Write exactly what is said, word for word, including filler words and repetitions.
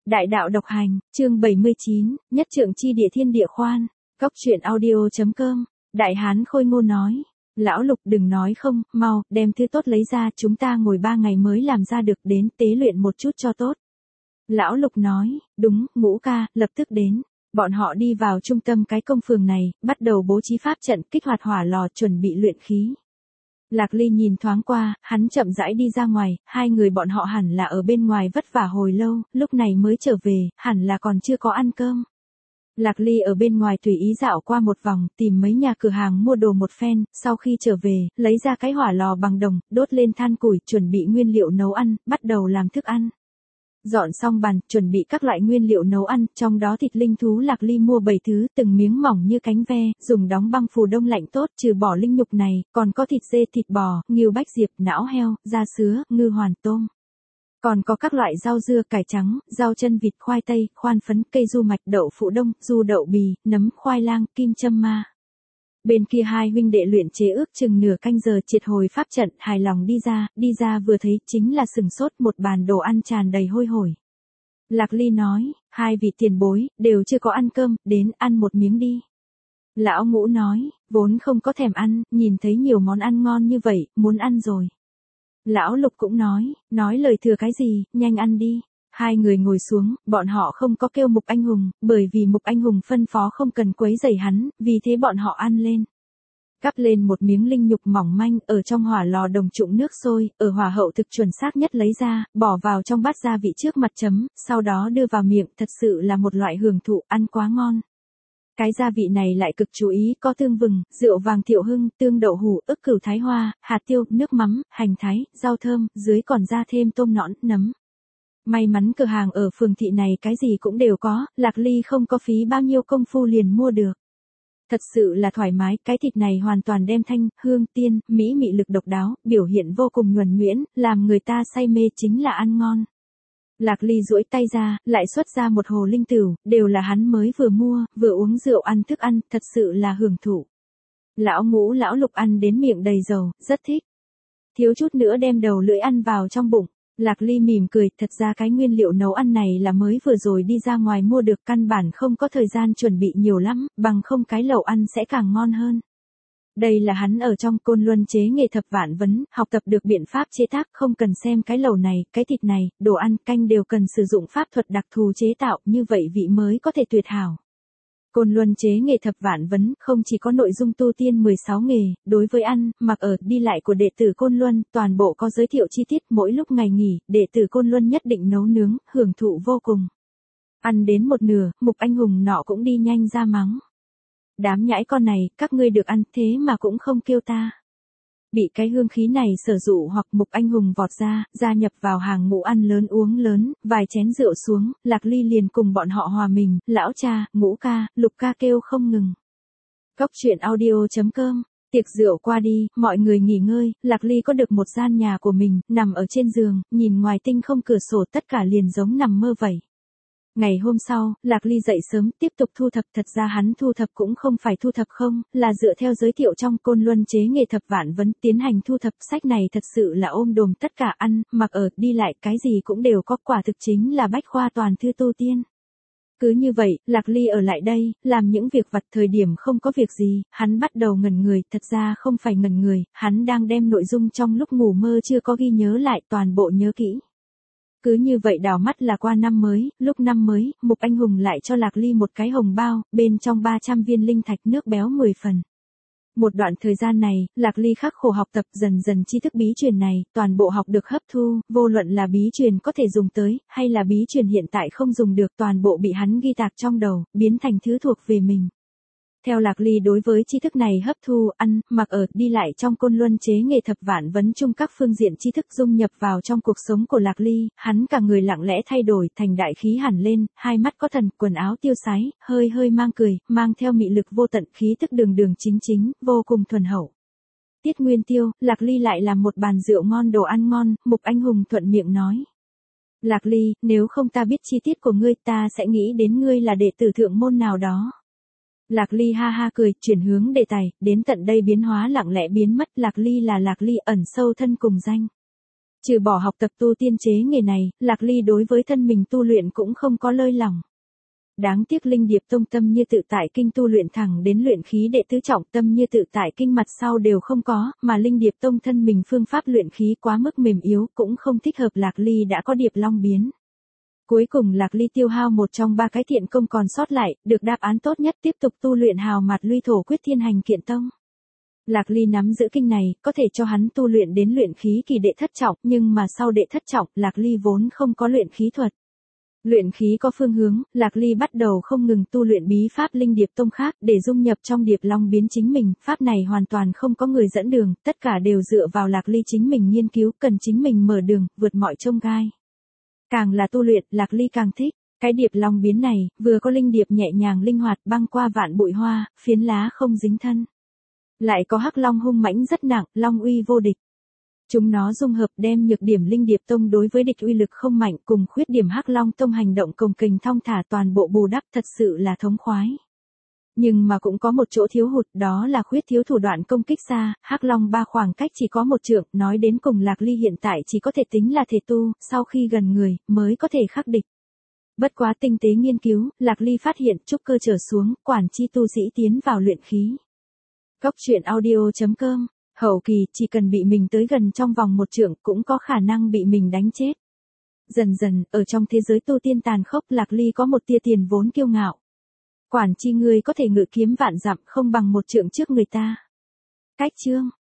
Đại đạo độc hành, chương bảy mươi chín, nhất trượng chi địa thiên địa khoan, cốc truyện audio.com, Đại Hán Khôi Ngô nói, lão Lục đừng nói không, mau, đem thứ tốt lấy ra, chúng ta ngồi ba ngày mới làm ra được, đến tế luyện một chút cho tốt. Lão Lục nói, đúng, Ngũ ca, lập tức đến. Bọn họ đi vào trung tâm cái công phường này, bắt đầu bố trí pháp trận, kích hoạt hỏa lò, chuẩn bị luyện khí. Lạc Ly nhìn thoáng qua, hắn chậm rãi đi ra ngoài, hai người bọn họ hẳn là ở bên ngoài vất vả hồi lâu, lúc này mới trở về, hẳn là còn chưa có ăn cơm. Lạc Ly ở bên ngoài tùy ý dạo qua một vòng, tìm mấy nhà cửa hàng mua đồ một phen, sau khi trở về, lấy ra cái hỏa lò bằng đồng, đốt lên than củi, chuẩn bị nguyên liệu nấu ăn, bắt đầu làm thức ăn. Dọn xong bàn, chuẩn bị các loại nguyên liệu nấu ăn, trong đó thịt linh thú Lạc Ly mua bảy thứ, từng miếng mỏng như cánh ve, dùng đóng băng phủ đông lạnh tốt, trừ bỏ linh nhục này, còn có thịt dê, thịt bò, ngưu bách diệp, não heo, da sứa, ngư hoàn, tôm. Còn có các loại rau dưa, cải trắng, rau chân vịt, khoai tây, khoan phấn, cây du mạch, đậu phụ đông, du đậu bì, nấm, khoai lang, kim châm ma. Bên kia hai huynh đệ luyện chế ước chừng nửa canh giờ triệt hồi pháp trận, hài lòng đi ra, đi ra vừa thấy chính là sừng sốt, một bàn đồ ăn tràn đầy hôi hổi. Lạc Ly nói, hai vị tiền bối, đều chưa có ăn cơm, đến ăn một miếng đi. Lão Ngũ nói, vốn không có thèm ăn, nhìn thấy nhiều món ăn ngon như vậy, muốn ăn rồi. Lão Lục cũng nói, nói lời thừa cái gì, nhanh ăn đi. Hai người ngồi xuống, bọn họ không có kêu Mục Anh Hùng, bởi vì Mục Anh Hùng phân phó không cần quấy rầy hắn, vì thế bọn họ ăn lên. Cắp lên một miếng linh nhục mỏng manh, ở trong hỏa lò đồng trụng nước sôi, ở hỏa hậu thực chuẩn xác nhất lấy ra, bỏ vào trong bát gia vị trước mặt chấm, sau đó đưa vào miệng, thật sự là một loại hưởng thụ, ăn quá ngon. Cái gia vị này lại cực chú ý, có tương vừng, rượu vàng thiệu hưng, tương đậu hủ, ức cửu thái hoa, hạt tiêu, nước mắm, hành thái, rau thơm, dưới còn ra thêm tôm nõn, nấm. May mắn cửa hàng ở phường thị này cái gì cũng đều có, Lạc Ly không có phí bao nhiêu công phu liền mua được. Thật sự là thoải mái, cái thịt này hoàn toàn đem thanh, hương, tiên, mỹ mị lực độc đáo, biểu hiện vô cùng nhuần nhuyễn, làm người ta say mê chính là ăn ngon. Lạc Ly duỗi tay ra, lại xuất ra một hồ linh tửu, đều là hắn mới vừa mua, vừa uống rượu ăn thức ăn, thật sự là hưởng thụ. Lão Ngũ lão Lục ăn đến miệng đầy dầu, rất thích. Thiếu chút nữa đem đầu lưỡi ăn vào trong bụng. Lạc Ly mỉm cười, thật ra cái nguyên liệu nấu ăn này là mới vừa rồi đi ra ngoài mua được, căn bản không có thời gian chuẩn bị nhiều lắm, bằng không cái lẩu ăn sẽ càng ngon hơn. Đây là hắn ở trong Côn Luân chế nghề thập vạn vấn, học tập được biện pháp chế tác, không cần xem cái lẩu này, cái thịt này, đồ ăn, canh đều cần sử dụng pháp thuật đặc thù chế tạo, như vậy vị mới có thể tuyệt hảo. Côn Luân chế nghề thập vạn vấn, không chỉ có nội dung tu tiên mười sáu nghề, đối với ăn, mặc ở, đi lại của đệ tử Côn Luân, toàn bộ có giới thiệu chi tiết, mỗi lúc ngày nghỉ, đệ tử Côn Luân nhất định nấu nướng, hưởng thụ vô cùng. Ăn đến một nửa, Mục Anh Hùng nọ cũng đi nhanh ra mắng. Đám nhãi con này, các ngươi được ăn thế mà cũng không kêu ta. Bị cái hương khí này sở dụ hoặc Mục Anh Hùng vọt ra, gia nhập vào hàng ngũ ăn lớn uống lớn, vài chén rượu xuống, Lạc Ly liền cùng bọn họ hòa mình, lão cha, Ngũ ca, Lục ca kêu không ngừng. Cốc truyện audio.com, tiệc rượu qua đi, mọi người nghỉ ngơi, Lạc Ly có được một gian nhà của mình, nằm ở trên giường, nhìn ngoài tinh không cửa sổ, tất cả liền giống nằm mơ vậy. Ngày hôm sau, Lạc Ly dậy sớm, tiếp tục thu thập, thật ra hắn thu thập cũng không phải thu thập không, là dựa theo giới thiệu trong Côn Luân chế nghề thập vạn vấn, tiến hành thu thập, sách này thật sự là ôm đồm tất cả ăn, mặc ở, đi lại, cái gì cũng đều có, quả thực chính là bách khoa toàn thư tu tiên. Cứ như vậy, Lạc Ly ở lại đây, làm những việc vặt, thời điểm không có việc gì, hắn bắt đầu ngẩn người, thật ra không phải ngẩn người, hắn đang đem nội dung trong lúc ngủ mơ chưa có ghi nhớ lại, toàn bộ nhớ kỹ. Cứ như vậy đảo mắt là qua năm mới, lúc năm mới, Mục Anh Hùng lại cho Lạc Ly một cái hồng bao, bên trong ba trăm viên linh thạch, nước béo mười phần. Một đoạn thời gian này, Lạc Ly khắc khổ học tập, dần dần tri thức bí truyền này, toàn bộ học được hấp thu, vô luận là bí truyền có thể dùng tới, hay là bí truyền hiện tại không dùng được, toàn bộ bị hắn ghi tạc trong đầu, biến thành thứ thuộc về mình. Theo Lạc Ly đối với tri thức này hấp thu, ăn, mặc ở, đi lại trong Côn Luân chế nghề thập vạn vấn chung các phương diện tri thức dung nhập vào trong cuộc sống của Lạc Ly, hắn cả người lặng lẽ thay đổi, thành đại khí hẳn lên, hai mắt có thần, quần áo tiêu sái, hơi hơi mang cười, mang theo mị lực vô tận, khí tức đường đường chính chính, vô cùng thuần hậu. Tiết Nguyên Tiêu, Lạc Ly lại làm một bàn rượu ngon, đồ ăn ngon, Mục Anh Hùng thuận miệng nói. Lạc Ly, nếu không ta biết chi tiết của ngươi, ta sẽ nghĩ đến ngươi là đệ tử thượng môn nào đó. Lạc Ly ha ha cười, chuyển hướng đề tài, đến tận đây biến hóa lặng lẽ biến mất, Lạc Ly là Lạc Ly, ẩn sâu thân cùng danh. Trừ bỏ học tập tu tiên chế nghề này, Lạc Ly đối với thân mình tu luyện cũng không có lơi lỏng. Đáng tiếc Linh Điệp Tông Tâm Như Tự Tại Kinh tu luyện thẳng đến luyện khí đệ tứ trọng, Tâm Như Tự Tại Kinh mặt sau đều không có, mà Linh Điệp Tông thân mình phương pháp luyện khí quá mức mềm yếu, cũng không thích hợp. Lạc Ly đã có Điệp Long biến. Cuối cùng Lạc Ly tiêu hao một trong ba cái thiện công còn sót lại, được đáp án tốt nhất tiếp tục tu luyện Hào Mạt Luy Thổ Quyết Thiên Hành Kiện Tông. Lạc Ly nắm giữ kinh này, có thể cho hắn tu luyện đến luyện khí kỳ đệ thất trọng, nhưng mà sau đệ thất trọng, Lạc Ly vốn không có luyện khí thuật. Luyện khí có phương hướng, Lạc Ly bắt đầu không ngừng tu luyện bí pháp Linh Điệp Tông khác để dung nhập trong Điệp Long biến chính mình, pháp này hoàn toàn không có người dẫn đường, tất cả đều dựa vào Lạc Ly chính mình nghiên cứu, cần chính mình mở đường, vượt mọi chông gai. Càng là tu luyện, Lạc Ly càng thích. Cái Điệp Long biến này, vừa có linh điệp nhẹ nhàng linh hoạt băng qua vạn bụi hoa, phiến lá không dính thân. Lại có hắc long hung mãnh rất nặng, long uy vô địch. Chúng nó dung hợp đem nhược điểm Linh Điệp Tông đối với địch uy lực không mạnh cùng khuyết điểm hắc long tông hành động cồng kềnh thong thả toàn bộ bù đắp, thật sự là thống khoái. Nhưng mà cũng có một chỗ thiếu hụt, đó là khuyết thiếu thủ đoạn công kích xa, hắc long ba khoảng cách chỉ có một trượng, nói đến cùng Lạc Ly hiện tại chỉ có thể tính là thể tu, sau khi gần người, mới có thể khắc địch. Bất quá tinh tế nghiên cứu, Lạc Ly phát hiện trúc cơ trở xuống, quản chi tu sĩ tiến vào luyện khí. Góc truyện audio chấm com, hậu kỳ chỉ cần bị mình tới gần trong vòng một trượng cũng có khả năng bị mình đánh chết. Dần dần, ở trong thế giới tu tiên tàn khốc, Lạc Ly có một tia tiền vốn kiêu ngạo. Quản chi ngươi có thể ngự kiếm vạn dặm không bằng một trượng trước người ta. Cách chương